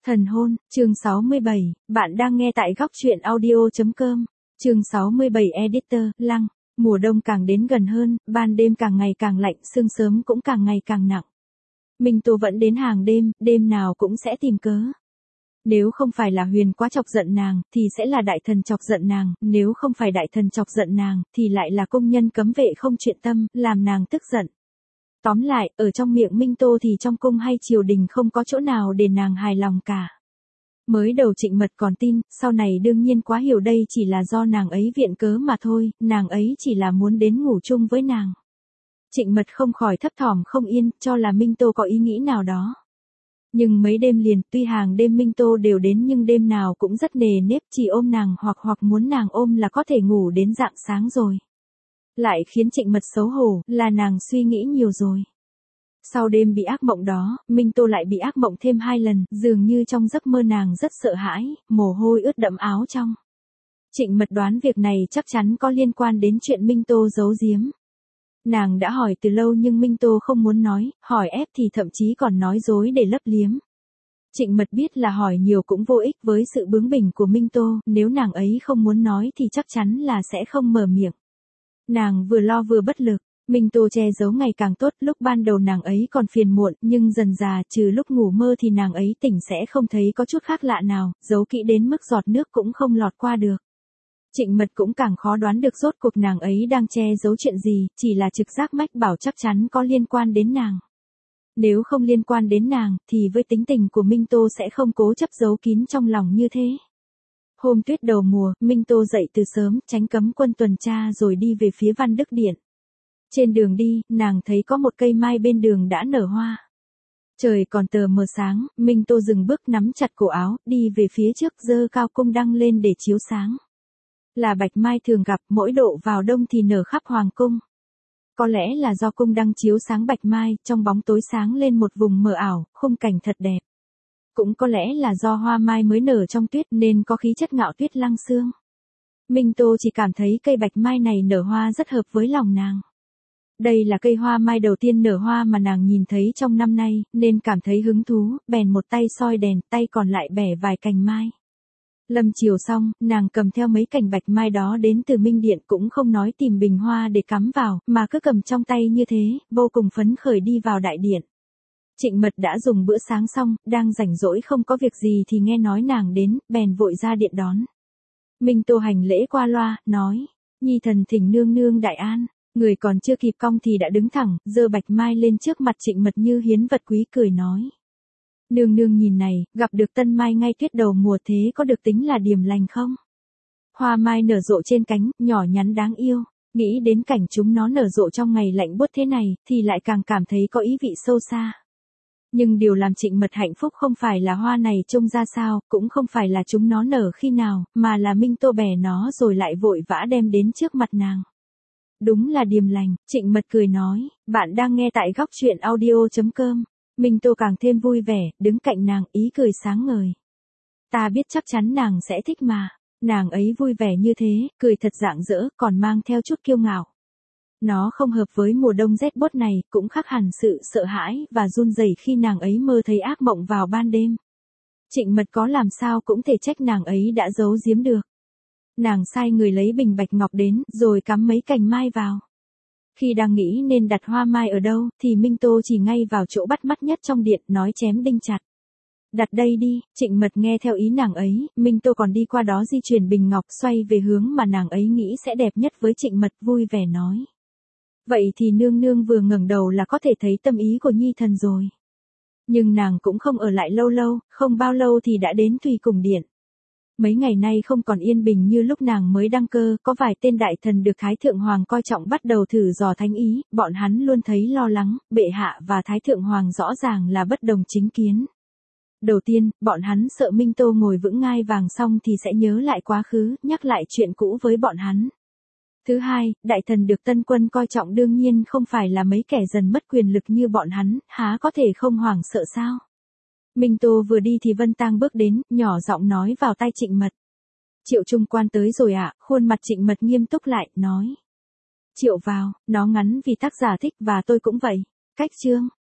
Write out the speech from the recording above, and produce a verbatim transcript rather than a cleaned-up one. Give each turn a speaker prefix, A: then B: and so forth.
A: Thần hôn, chương sáu mươi bảy, bạn đang nghe tại góc truyện audio chấm com, chương sáu mươi bảy Editor, Lăng, mùa đông càng đến gần hơn, ban đêm càng ngày càng lạnh, sương sớm cũng càng ngày càng nặng. Minh Tô vẫn đến hàng đêm, đêm nào cũng sẽ tìm cớ. Nếu không phải là Huyền quá chọc giận nàng, thì sẽ là đại thần chọc giận nàng, nếu không phải đại thần chọc giận nàng, thì lại là công nhân cấm vệ không chuyện tâm, làm nàng tức giận. Tóm lại, ở trong miệng Minh Tô thì trong cung hay triều đình không có chỗ nào để nàng hài lòng cả. Mới đầu Trịnh Mật còn tin, sau này đương nhiên quá hiểu đây chỉ là do nàng ấy viện cớ mà thôi, nàng ấy chỉ là muốn đến ngủ chung với nàng. Trịnh Mật không khỏi thấp thỏm không yên, cho là Minh Tô có ý nghĩ nào đó. Nhưng mấy đêm liền, tuy hàng đêm Minh Tô đều đến nhưng đêm nào cũng rất nề nếp, chỉ ôm nàng hoặc hoặc muốn nàng ôm là có thể ngủ đến rạng sáng rồi. Lại khiến Trịnh Mật xấu hổ, là nàng suy nghĩ nhiều rồi. Sau đêm bị ác mộng đó, Minh Tô lại bị ác mộng thêm hai lần, dường như trong giấc mơ nàng rất sợ hãi, mồ hôi ướt đẫm áo trong. Trịnh Mật đoán việc này chắc chắn có liên quan đến chuyện Minh Tô giấu giếm. Nàng đã hỏi từ lâu nhưng Minh Tô không muốn nói, hỏi ép thì thậm chí còn nói dối để lấp liếm. Trịnh Mật biết là hỏi nhiều cũng vô ích với sự bướng bỉnh của Minh Tô, nếu nàng ấy không muốn nói thì chắc chắn là sẽ không mở miệng. Nàng vừa lo vừa bất lực, Minh Tô che giấu ngày càng tốt, lúc ban đầu nàng ấy còn phiền muộn, nhưng dần dà trừ lúc ngủ mơ thì nàng ấy tỉnh sẽ không thấy có chút khác lạ nào, giấu kỹ đến mức giọt nước cũng không lọt qua được. Trịnh Mật cũng càng khó đoán được rốt cuộc nàng ấy đang che giấu chuyện gì, chỉ là trực giác mách bảo chắc chắn có liên quan đến nàng. Nếu không liên quan đến nàng, thì với tính tình của Minh Tô sẽ không cố chấp giấu kín trong lòng như thế. Hôm tuyết đầu mùa, Minh Tô dậy từ sớm, tránh cấm quân tuần tra rồi đi về phía Văn Đức Điện. Trên đường đi, nàng thấy có một cây mai bên đường đã nở hoa. Trời còn tờ mờ sáng, Minh Tô dừng bước nắm chặt cổ áo, đi về phía trước giơ cao cung đăng lên để chiếu sáng. Là bạch mai thường gặp, mỗi độ vào đông thì nở khắp hoàng cung. Có lẽ là do cung đăng chiếu sáng bạch mai, trong bóng tối sáng lên một vùng mờ ảo, khung cảnh thật đẹp. Cũng có lẽ là do hoa mai mới nở trong tuyết nên có khí chất ngạo tuyết lăng xương. Minh Tô chỉ cảm thấy cây bạch mai này nở hoa rất hợp với lòng nàng. Đây là cây hoa mai đầu tiên nở hoa mà nàng nhìn thấy trong năm nay, nên cảm thấy hứng thú, bèn một tay soi đèn, tay còn lại bẻ vài cành mai. Lâm chiều xong, nàng cầm theo mấy cành bạch mai đó đến từ Minh Điện, cũng không nói tìm bình hoa để cắm vào, mà cứ cầm trong tay như thế, vô cùng phấn khởi đi vào đại điện. Trịnh Mật đã dùng bữa sáng xong, đang rảnh rỗi không có việc gì thì nghe nói nàng đến, bèn vội ra điện đón. Minh Tô hành lễ qua loa, nói, nhi thần thỉnh nương nương đại an. Người còn chưa kịp cong thì đã đứng thẳng, giơ bạch mai lên trước mặt Trịnh Mật như hiến vật quý, cười nói. Nương nương nhìn này, gặp được tân mai ngay tuyết đầu mùa thế có được tính là điềm lành không? Hoa mai nở rộ trên cánh, nhỏ nhắn đáng yêu, nghĩ đến cảnh chúng nó nở rộ trong ngày lạnh buốt thế này, thì lại càng cảm thấy có ý vị sâu xa. Nhưng điều làm Trịnh Mật hạnh phúc không phải là hoa này trông ra sao, cũng không phải là chúng nó nở khi nào, mà là Minh Tô bẻ nó rồi lại vội vã đem đến trước mặt nàng. Đúng là điềm lành, Trịnh Mật cười nói, bạn đang nghe tại góc truyện audio chấm com. Minh Tô càng thêm vui vẻ, đứng cạnh nàng, ý cười sáng ngời. Ta biết chắc chắn nàng sẽ thích mà. Nàng ấy vui vẻ như thế, cười thật rạng rỡ, còn mang theo chút kiêu ngạo. Nó không hợp với mùa đông rét buốt này, cũng khác hẳn sự sợ hãi và run rẩy khi nàng ấy mơ thấy ác mộng vào ban đêm. Trịnh Mật có làm sao cũng thể trách nàng ấy đã giấu giếm được. Nàng sai người lấy bình bạch ngọc đến, rồi cắm mấy cành mai vào. Khi đang nghĩ nên đặt hoa mai ở đâu, thì Minh Tô chỉ ngay vào chỗ bắt mắt nhất trong điện, nói chém đinh chặt. Đặt đây đi. Trịnh Mật nghe theo ý nàng ấy, Minh Tô còn đi qua đó di chuyển bình ngọc xoay về hướng mà nàng ấy nghĩ sẽ đẹp nhất với Trịnh Mật, vui vẻ nói. Vậy thì nương nương vừa ngẩng đầu là có thể thấy tâm ý của nhi thần rồi. Nhưng nàng cũng không ở lại lâu lâu, không bao lâu thì đã đến Thùy Cùng Điện. Mấy ngày nay không còn yên bình như lúc nàng mới đăng cơ, có vài tên đại thần được Thái Thượng Hoàng coi trọng bắt đầu thử dò thánh ý, bọn hắn luôn thấy lo lắng, bệ hạ và Thái Thượng Hoàng rõ ràng là bất đồng chính kiến. Đầu tiên, bọn hắn sợ Minh Tô ngồi vững ngai vàng xong thì sẽ nhớ lại quá khứ, nhắc lại chuyện cũ với bọn hắn. Thứ hai, đại thần được tân quân coi trọng đương nhiên không phải là mấy kẻ dần mất quyền lực như bọn hắn, há có thể không hoảng sợ sao? Minh Tô vừa đi thì Vân Tang bước đến, nhỏ giọng nói vào tai Trịnh Mật. Triệu Trung Quan tới rồi ạ, à? Khuôn mặt Trịnh Mật nghiêm túc lại, nói. Triệu vào, nó ngắn vì tác giả thích và tôi cũng vậy. Cách chương,